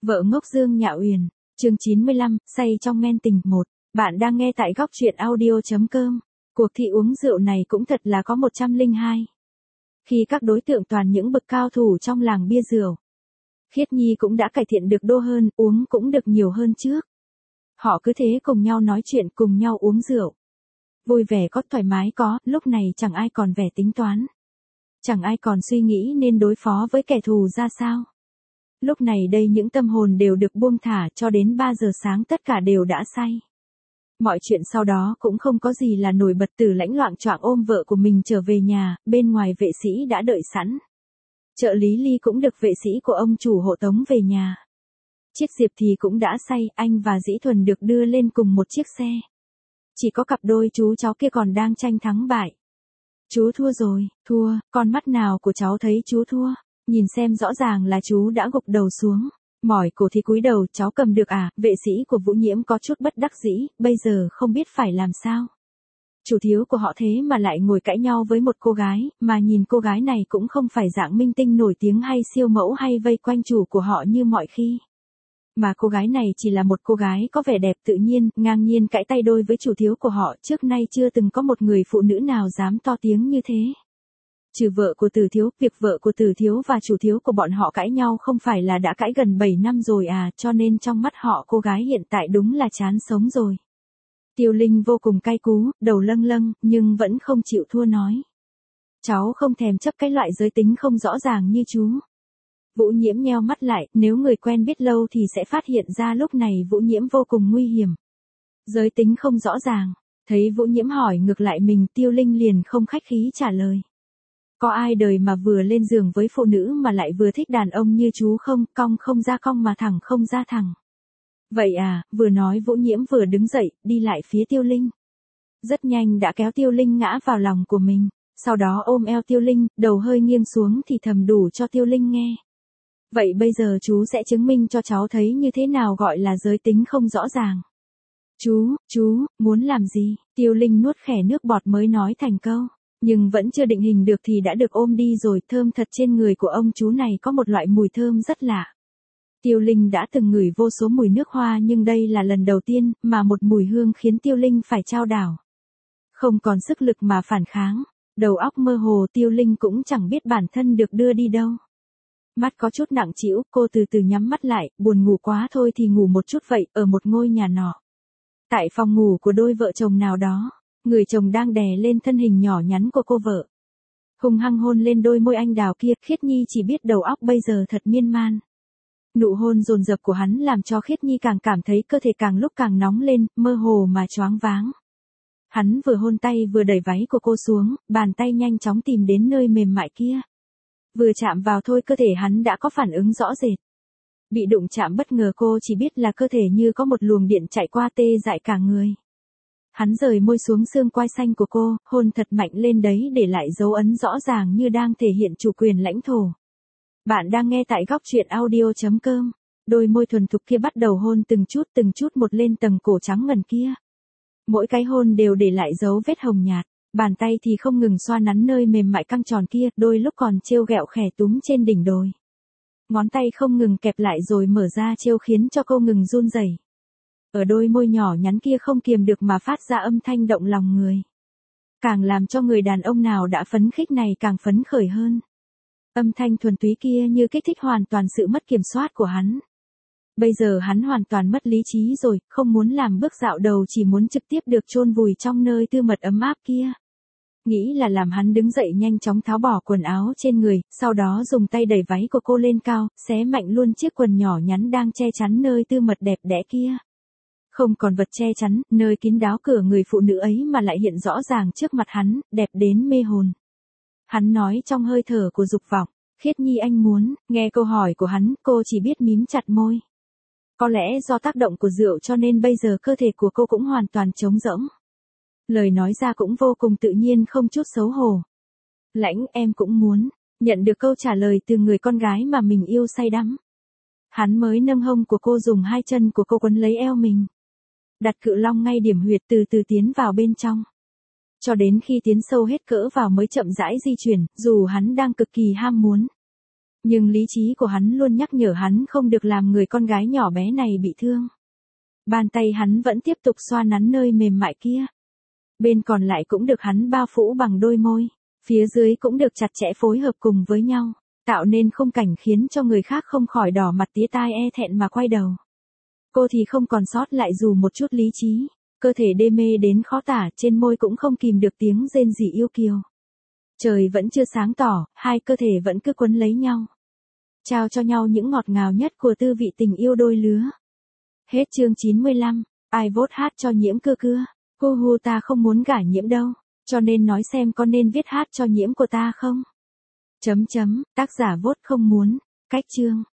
Vợ ngốc Dương Nhạ Uyển, chương 95, say trong men tình 1. Bạn đang nghe tại góc truyện audio.com. Cuộc thi uống rượu này cũng thật là có 102. Khi các đối tượng toàn những bậc cao thủ trong làng bia rượu, Khiết Nhi cũng đã cải thiện được đô hơn, uống cũng được nhiều hơn trước. Họ cứ thế cùng nhau nói chuyện, cùng nhau uống rượu. Vui vẻ có, thoải mái có, lúc này chẳng ai còn vẻ tính toán. Chẳng ai còn suy nghĩ nên đối phó với kẻ thù ra sao. Lúc này đây những tâm hồn đều được buông thả, cho đến 3 giờ sáng tất cả đều đã say. Mọi chuyện sau đó cũng không có gì là nổi bật. Từ Lãnh loạng choạng ôm vợ của mình trở về nhà, bên ngoài vệ sĩ đã đợi sẵn. Trợ lý Ly cũng được vệ sĩ của ông chủ hộ tống về nhà. Chiếc Diệp thì cũng đã say, anh và Dĩ Thuần được đưa lên cùng một chiếc xe. Chỉ có cặp đôi chú cháu kia còn đang tranh thắng bại. Chú thua rồi, thua, con mắt nào của cháu thấy chú thua. Nhìn xem rõ ràng là chú đã gục đầu xuống. Mỏi cổ thì cúi đầu, cháu cầm được à? Vệ sĩ của Vũ Nhiễm có chút bất đắc dĩ, bây giờ không biết phải làm sao. Chủ thiếu của họ thế mà lại ngồi cãi nhau với một cô gái, mà nhìn cô gái này cũng không phải dạng minh tinh nổi tiếng hay siêu mẫu hay vây quanh chủ của họ như mọi khi. Mà cô gái này chỉ là một cô gái có vẻ đẹp tự nhiên, ngang nhiên cãi tay đôi với chủ thiếu của họ. Trước nay chưa từng có một người phụ nữ nào dám to tiếng như thế. Trừ vợ của Từ Thiếu, việc vợ của Từ Thiếu và chủ thiếu của bọn họ cãi nhau không phải là đã cãi gần 7 năm rồi à, cho nên trong mắt họ cô gái hiện tại đúng là chán sống rồi. Tiêu Linh vô cùng cay cú, đầu lâng lâng, nhưng vẫn không chịu thua nói. Cháu không thèm chấp cái loại giới tính không rõ ràng như chú. Vũ Nhiễm nheo mắt lại, nếu người quen biết lâu thì sẽ phát hiện ra lúc này Vũ Nhiễm vô cùng nguy hiểm. Giới tính không rõ ràng, thấy Vũ Nhiễm hỏi ngược lại mình, Tiêu Linh liền không khách khí trả lời. Có ai đời mà vừa lên giường với phụ nữ mà lại vừa thích đàn ông như chú không, cong không ra cong mà thẳng không ra thẳng. Vậy à, vừa nói Vũ Nhiễm vừa đứng dậy, đi lại phía Tiêu Linh. Rất nhanh đã kéo Tiêu Linh ngã vào lòng của mình, sau đó ôm eo Tiêu Linh, đầu hơi nghiêng xuống thì thầm đủ cho Tiêu Linh nghe. Vậy bây giờ chú sẽ chứng minh cho cháu thấy như thế nào gọi là giới tính không rõ ràng. Chú, muốn làm gì? Tiêu Linh nuốt khẻ nước bọt mới nói thành câu. Nhưng vẫn chưa định hình được thì đã được ôm đi rồi. Thơm thật, trên người của ông chú này có một loại mùi thơm rất lạ. Tiêu Linh đã từng ngửi vô số mùi nước hoa nhưng đây là lần đầu tiên mà một mùi hương khiến Tiêu Linh phải chao đảo. Không còn sức lực mà phản kháng. Đầu óc mơ hồ, Tiêu Linh cũng chẳng biết bản thân được đưa đi đâu. Mắt có chút nặng trĩu, cô từ từ nhắm mắt lại, buồn ngủ quá thôi thì ngủ một chút vậy, ở một ngôi nhà nọ. Tại phòng ngủ của đôi vợ chồng nào đó. Người chồng đang đè lên thân hình nhỏ nhắn của cô vợ. Hung hăng hôn lên đôi môi anh đào kia. Khiết Nhi chỉ biết đầu óc bây giờ thật miên man. Nụ hôn dồn dập của hắn làm cho Khiết Nhi càng cảm thấy cơ thể càng lúc càng nóng lên, mơ hồ mà choáng váng. Hắn vừa hôn tay vừa đẩy váy của cô xuống, bàn tay nhanh chóng tìm đến nơi mềm mại kia. Vừa chạm vào thôi cơ thể hắn đã có phản ứng rõ rệt. Bị đụng chạm bất ngờ cô chỉ biết là cơ thể như có một luồng điện chạy qua tê dại cả người. Hắn rời môi xuống xương quai xanh của cô, hôn thật mạnh lên đấy để lại dấu ấn rõ ràng như đang thể hiện chủ quyền lãnh thổ. Bạn đang nghe tại góc truyện audio.com. Đôi môi thuần thục kia bắt đầu hôn từng chút một lên tầng cổ trắng ngần kia. Mỗi cái hôn đều để lại dấu vết hồng nhạt, bàn tay thì không ngừng xoa nắn nơi mềm mại căng tròn kia, đôi lúc còn trêu ghẹo khẻ túm trên đỉnh đồi. Ngón tay không ngừng kẹp lại rồi mở ra trêu khiến cho cô ngừng run rẩy. Ở đôi môi nhỏ nhắn kia không kiềm được mà phát ra âm thanh động lòng người. Càng làm cho người đàn ông nào đã phấn khích này càng phấn khởi hơn. Âm thanh thuần túy kia như kích thích hoàn toàn sự mất kiểm soát của hắn. Bây giờ hắn hoàn toàn mất lý trí rồi, không muốn làm bước dạo đầu, chỉ muốn trực tiếp được chôn vùi trong nơi tư mật ấm áp kia. Nghĩ là làm hắn đứng dậy nhanh chóng tháo bỏ quần áo trên người, sau đó dùng tay đẩy váy của cô lên cao, xé mạnh luôn chiếc quần nhỏ nhắn đang che chắn nơi tư mật đẹp đẽ kia. Không còn vật che chắn, nơi kín đáo cửa người phụ nữ ấy mà lại hiện rõ ràng trước mặt hắn, đẹp đến mê hồn. Hắn nói trong hơi thở của dục vọng, Khiết Nhi anh muốn, nghe câu hỏi của hắn, cô chỉ biết mím chặt môi. Có lẽ do tác động của rượu cho nên bây giờ cơ thể của cô cũng hoàn toàn trống rỗng. Lời nói ra cũng vô cùng tự nhiên không chút xấu hổ. Lãnh, em cũng muốn, nhận được câu trả lời từ người con gái mà mình yêu say đắm. Hắn mới nâng hông của cô, dùng hai chân của cô quấn lấy eo mình. Đặt cự long ngay điểm huyệt, từ từ tiến vào bên trong. Cho đến khi tiến sâu hết cỡ vào mới chậm rãi di chuyển, dù hắn đang cực kỳ ham muốn. Nhưng lý trí của hắn luôn nhắc nhở hắn không được làm người con gái nhỏ bé này bị thương. Bàn tay hắn vẫn tiếp tục xoa nắn nơi mềm mại kia. Bên còn lại cũng được hắn bao phủ bằng đôi môi. Phía dưới cũng được chặt chẽ phối hợp cùng với nhau, tạo nên khung cảnh khiến cho người khác không khỏi đỏ mặt tía tai e thẹn mà quay đầu. Cô thì không còn sót lại dù một chút lý trí, cơ thể đê mê đến khó tả, trên môi cũng không kìm được tiếng rên rỉ yêu kiều. Trời vẫn chưa sáng tỏ, hai cơ thể vẫn cứ quấn lấy nhau, trao cho nhau những ngọt ngào nhất của tư vị tình yêu đôi lứa. Hết chương 95, ai vote hát cho Nhiễm Cưa Cưa? Cô Hu ta không muốn gả Nhiễm đâu, cho nên nói xem có nên viết hát cho Nhiễm của ta không? Tác giả vote không muốn, cách chương.